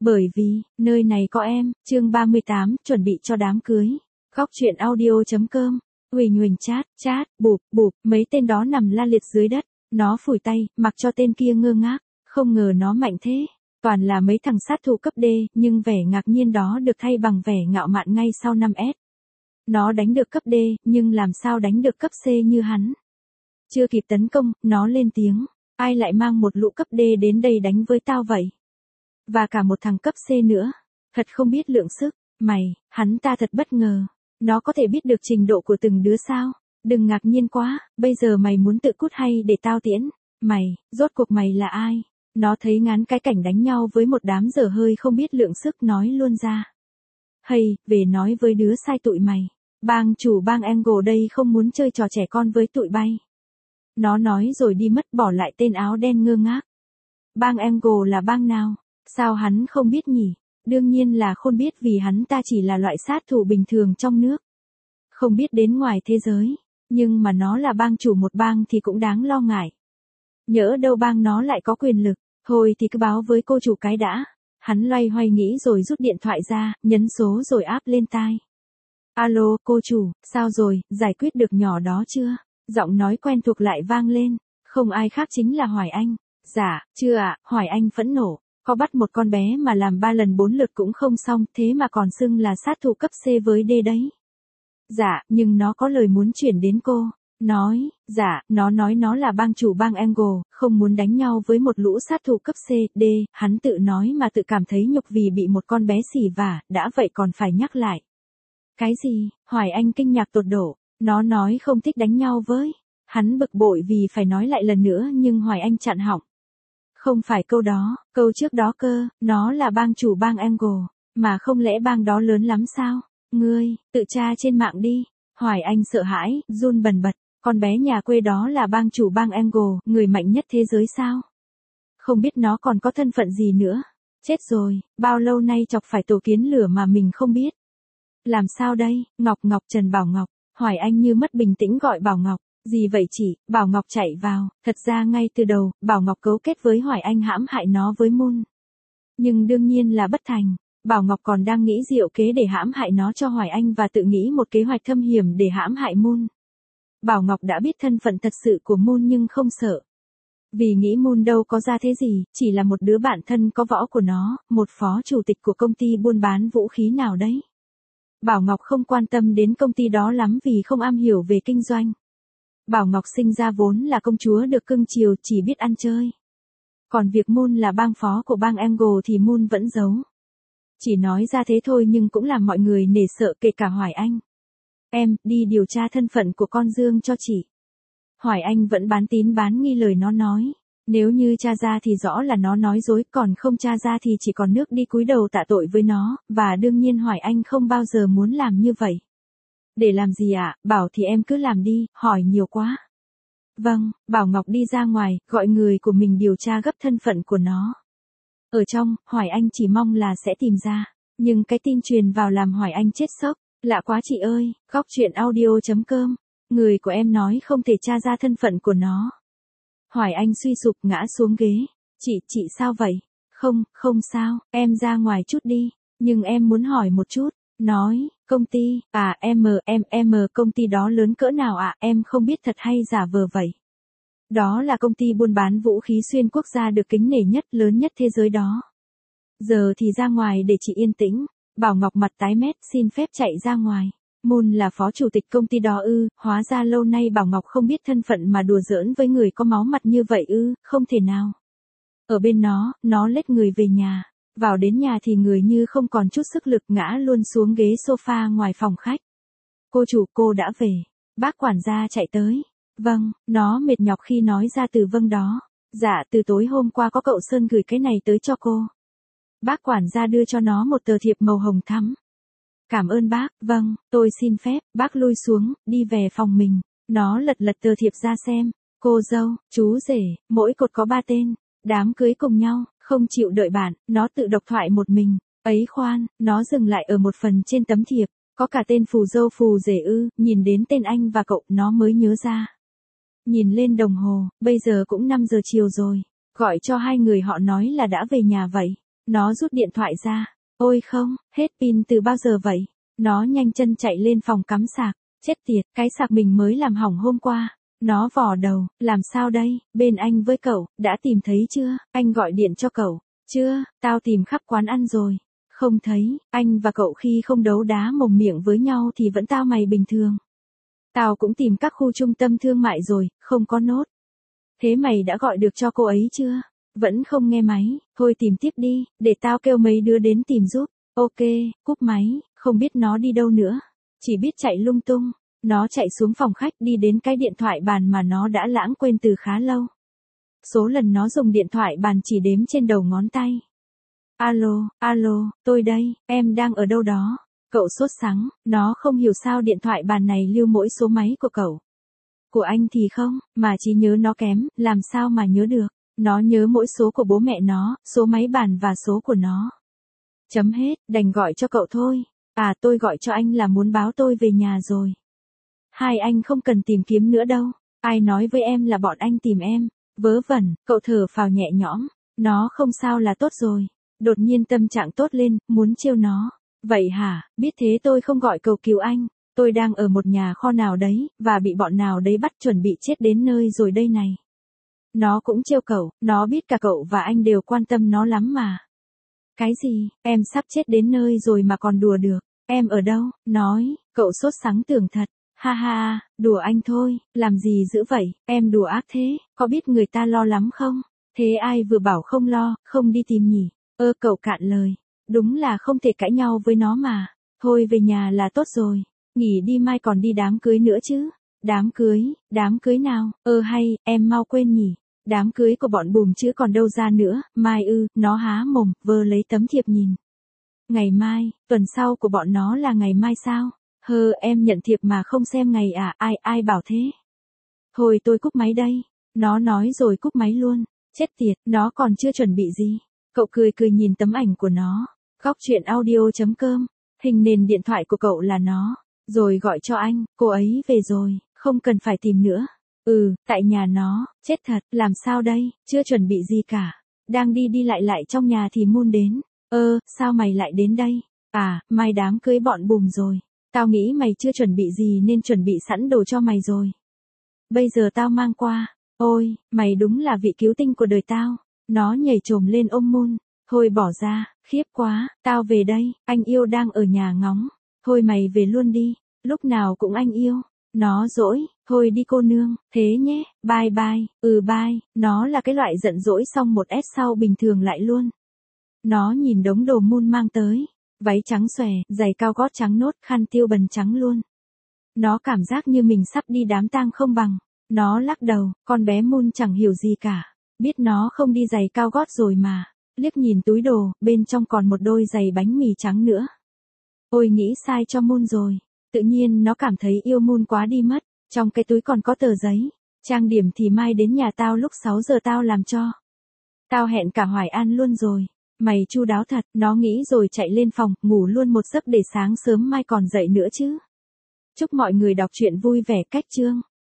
Bởi vì, nơi này có em, chương 38, chuẩn bị cho đám cưới. Góc chuyện audio.com, Huỳnh Huỳnh chat, bụp, mấy tên đó nằm la liệt dưới đất, nó phủi tay, mặc cho tên kia ngơ ngác, không ngờ nó mạnh thế. Toàn là mấy thằng sát thủ cấp D, nhưng vẻ ngạc nhiên đó được thay bằng vẻ ngạo mạn ngay sau 5S. Nó đánh được cấp D, nhưng làm sao đánh được cấp C như hắn. Chưa kịp tấn công, nó lên tiếng, ai lại mang một lũ cấp D đến đây đánh với tao vậy? Và cả một thằng cấp C nữa. Thật không biết lượng sức. Hắn ta thật bất ngờ. Nó có thể biết được trình độ của từng đứa sao? Đừng ngạc nhiên quá, bây giờ mày muốn tự cút hay để tao tiễn? Rốt cuộc mày là ai? Nó thấy ngán cái cảnh đánh nhau với một đám dở hơi không biết lượng sức nói luôn ra. Về nói với đứa sai tụi mày. Bang chủ bang Angle đây không muốn chơi trò trẻ con với tụi bay. Nó nói rồi đi mất bỏ lại tên áo đen ngơ ngác. Bang Angle là bang nào? Sao hắn không biết nhỉ? Đương nhiên là không biết vì hắn ta chỉ là loại sát thủ bình thường trong nước. Không biết đến ngoài thế giới. Nhưng mà nó là bang chủ một bang thì cũng đáng lo ngại. Nhỡ đâu bang nó lại có quyền lực. Thôi thì cứ báo với cô chủ cái đã. Hắn loay hoay nghĩ rồi rút điện thoại ra, nhấn số rồi áp lên tai. Alo, cô chủ, sao rồi, giải quyết được nhỏ đó chưa? Giọng nói quen thuộc lại vang lên. Không ai khác chính là Hoài Anh. Dạ, chưa ạ, Hoài Anh phẫn nộ. Có bắt một con bé mà làm 3 lần 4 lượt cũng không xong, thế mà còn xưng là sát thủ cấp C với D đấy. Dạ, nhưng nó có lời muốn chuyển đến cô. Nó nói nó là bang chủ bang Angle, không muốn đánh nhau với một lũ sát thủ cấp C, D, hắn tự nói mà tự cảm thấy nhục vì bị một con bé xỉ vả, đã vậy còn phải nhắc lại. Cái gì? Hoài Anh kinh ngạc tột độ, nó nói không thích đánh nhau với. Hắn bực bội vì phải nói lại lần nữa nhưng Hoài Anh chặn họng. Không phải câu đó, câu trước đó cơ, nó là bang chủ bang Angle, mà không lẽ bang đó lớn lắm sao? Ngươi, tự tra trên mạng đi. Hoài Anh sợ hãi, run bần bật, con bé nhà quê đó là bang chủ bang Angle, người mạnh nhất thế giới sao? Không biết nó còn có thân phận gì nữa. Chết rồi, bao lâu nay chọc phải tổ kiến lửa mà mình không biết. Làm sao đây, Trần Bảo Ngọc, Hoài Anh như mất bình tĩnh gọi Bảo Ngọc. Gì vậy chị? Bảo Ngọc chạy vào, thật ra ngay từ đầu, Bảo Ngọc cấu kết với Hoài Anh hãm hại nó với Moon. Nhưng đương nhiên là bất thành, Bảo Ngọc còn đang nghĩ diệu kế để hãm hại nó cho Hoài Anh và tự nghĩ một kế hoạch thâm hiểm để hãm hại Moon. Bảo Ngọc đã biết thân phận thật sự của Moon nhưng không sợ. Vì nghĩ Moon đâu có ra thế gì, chỉ là một đứa bạn thân có võ của nó, một phó chủ tịch của công ty buôn bán vũ khí nào đấy. Bảo Ngọc không quan tâm đến công ty đó lắm vì không am hiểu về kinh doanh. Bảo Ngọc sinh ra vốn là công chúa được cưng chiều, chỉ biết ăn chơi. Còn việc Moon là bang phó của bang Angle thì Moon vẫn giấu. Chỉ nói ra thế thôi nhưng cũng làm mọi người nể sợ kể cả Hoài Anh. Em, đi điều tra thân phận của con Dương cho chị. Hoài Anh vẫn bán tín bán nghi lời nó nói. Nếu như tra ra thì rõ là nó nói dối, còn không tra ra thì chỉ còn nước đi cúi đầu tạ tội với nó, và đương nhiên Hoài Anh không bao giờ muốn làm như vậy. Để làm gì ạ? Bảo thì em cứ làm đi, hỏi nhiều quá. Vâng, Bảo Ngọc đi ra ngoài, gọi người của mình điều tra gấp thân phận của nó. Ở trong, Hoài Anh chỉ mong là sẽ tìm ra. Nhưng cái tin truyền vào làm Hoài Anh chết sốc. Lạ quá chị ơi, góc chuyện audio.com. Người của em nói không thể tra ra thân phận của nó. Hoài Anh suy sụp ngã xuống ghế. Chị sao vậy? Không sao, em ra ngoài chút đi. Nhưng em muốn hỏi một chút. Nói, công ty, công ty đó lớn cỡ nào ạ? Em không biết thật hay giả vờ vậy. Đó là công ty buôn bán vũ khí xuyên quốc gia được kính nể nhất, lớn nhất thế giới đó. Giờ thì ra ngoài để chị yên tĩnh. Bảo Ngọc mặt tái mét xin phép chạy ra ngoài. Moon là phó chủ tịch công ty đó ư? Hóa ra lâu nay Bảo Ngọc không biết thân phận mà đùa giỡn với người có máu mặt như vậy ư? Không thể nào. Ở bên nó lết người về nhà. Vào đến nhà thì người như không còn chút sức lực ngã luôn xuống ghế sofa ngoài phòng khách. Cô chủ, cô đã về. Bác quản gia chạy tới. Vâng, nó mệt nhọc khi nói ra từ vâng đó. Dạ, từ tối hôm qua có cậu Sơn gửi cái này tới cho cô. Bác quản gia đưa cho nó một tờ thiệp màu hồng thắm. Cảm ơn bác, vâng, tôi xin phép. Bác lui xuống, đi về phòng mình. Nó lật tờ thiệp ra xem. Cô dâu, chú rể, mỗi cột có 3 tên. Đám cưới cùng nhau, không chịu đợi bạn, nó tự độc thoại một mình. Ấy khoan, nó dừng lại ở một phần trên tấm thiệp. Có cả tên phù dâu phù rể ư? Nhìn đến tên anh và cậu, nó mới nhớ ra. Nhìn lên đồng hồ, bây giờ cũng 5 giờ chiều rồi. Gọi cho hai người họ nói là đã về nhà vậy. Nó rút điện thoại ra. Ôi không, hết pin từ bao giờ vậy? Nó nhanh chân chạy lên phòng cắm sạc. Chết tiệt, cái sạc mình mới làm hỏng hôm qua. Nó vò đầu, làm sao đây, bên anh với cậu, đã tìm thấy chưa? Anh gọi điện cho cậu. Chưa, tao tìm khắp quán ăn rồi. Không thấy, anh và cậu khi không đấu đá mồm miệng với nhau thì vẫn tao mày bình thường. Tao cũng tìm các khu trung tâm thương mại rồi, không có nốt. Thế mày đã gọi được cho cô ấy chưa? Vẫn không nghe máy, thôi tìm tiếp đi, để tao kêu mấy đứa đến tìm giúp. Ok, cúp máy, không biết nó đi đâu nữa. Chỉ biết chạy lung tung. Nó chạy xuống phòng khách đi đến cái điện thoại bàn mà nó đã lãng quên từ khá lâu. Số lần nó dùng điện thoại bàn chỉ đếm trên đầu ngón tay. Alo, alo, tôi đây, em đang ở đâu đó? Cậu sốt sắng, nó không hiểu sao điện thoại bàn này lưu mỗi số máy của cậu. Của anh thì không, mà trí nhớ nó kém, làm sao mà nhớ được. Nó nhớ mỗi số của bố mẹ nó, số máy bàn và số của nó. Chấm hết, đành gọi cho cậu thôi. À tôi gọi cho anh là muốn báo tôi về nhà rồi. Hai anh không cần tìm kiếm nữa đâu. Ai nói với em là bọn anh tìm em. Vớ vẩn, cậu thở phào nhẹ nhõm. Nó không sao là tốt rồi. Đột nhiên tâm trạng tốt lên, muốn trêu nó. Vậy hả, biết thế tôi không gọi cầu cứu anh. Tôi đang ở một nhà kho nào đấy, và bị bọn nào đấy bắt chuẩn bị chết đến nơi rồi đây này. Nó cũng trêu cậu, nó biết cả cậu và anh đều quan tâm nó lắm mà. Cái gì, em sắp chết đến nơi rồi mà còn đùa được. Em ở đâu, nói, cậu sốt sắng tưởng thật. Ha ha, đùa anh thôi, làm gì dữ vậy, em đùa ác thế, có biết người ta lo lắm không? Thế ai vừa bảo không lo, không đi tìm nhỉ? Cậu cạn lời. Đúng là không thể cãi nhau với nó mà. Thôi về nhà là tốt rồi. Nghỉ đi mai còn đi đám cưới nữa chứ. Đám cưới nào? Hay, em mau quên nhỉ. Đám cưới của bọn Bùm chứ còn đâu ra nữa. Mai nó há mồm, vơ lấy tấm thiệp nhìn. Ngày mai, tuần sau của bọn nó là ngày mai sao? Em nhận thiệp mà không xem ngày à, ai bảo thế? Thôi tôi cúp máy đây. Nó nói rồi cúp máy luôn. Chết tiệt, nó còn chưa chuẩn bị gì. Cậu cười nhìn tấm ảnh của nó. Góc truyện audio.com. Hình nền điện thoại của cậu là nó. Rồi gọi cho anh, cô ấy về rồi, không cần phải tìm nữa. Tại nhà nó, chết thật, làm sao đây, chưa chuẩn bị gì cả. Đang đi lại trong nhà thì Moon đến. Sao mày lại đến đây? À, mai đám cưới bọn Bùm rồi. Tao nghĩ mày chưa chuẩn bị gì nên chuẩn bị sẵn đồ cho mày rồi. Bây giờ tao mang qua. Ôi, mày đúng là vị cứu tinh của đời tao. Nó nhảy chồm lên ôm Moon. Thôi bỏ ra, khiếp quá, tao về đây, anh yêu đang ở nhà ngóng. Thôi mày về luôn đi, lúc nào cũng anh yêu. Nó dỗi, thôi đi cô nương, thế nhé, bye bye, bye. Nó là cái loại giận dỗi xong một S sau bình thường lại luôn. Nó nhìn đống đồ Moon mang tới. Váy trắng xòe, giày cao gót trắng nốt, khăn tiêu bần trắng luôn. Nó cảm giác như mình sắp đi đám tang không bằng. Nó lắc đầu, con bé Moon chẳng hiểu gì cả. Biết nó không đi giày cao gót rồi mà. Liếc nhìn túi đồ, bên trong còn một đôi giày bánh mì trắng nữa. Ôi nghĩ sai cho Moon rồi. Tự nhiên nó cảm thấy yêu Moon quá đi mất. Trong cái túi còn có tờ giấy. Trang điểm thì mai đến nhà tao lúc 6 giờ tao làm cho. Tao hẹn cả Hoài An luôn rồi. Mày chu đáo thật, nó nghĩ rồi chạy lên phòng, ngủ luôn một giấc để sáng sớm mai còn dậy nữa chứ. Chúc mọi người đọc truyện vui vẻ cách chương.